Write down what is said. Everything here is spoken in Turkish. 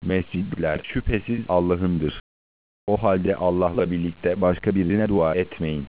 Mescidler şüphesiz Allah'ındır. O halde Allah'la birlikte başka birine dua etmeyin.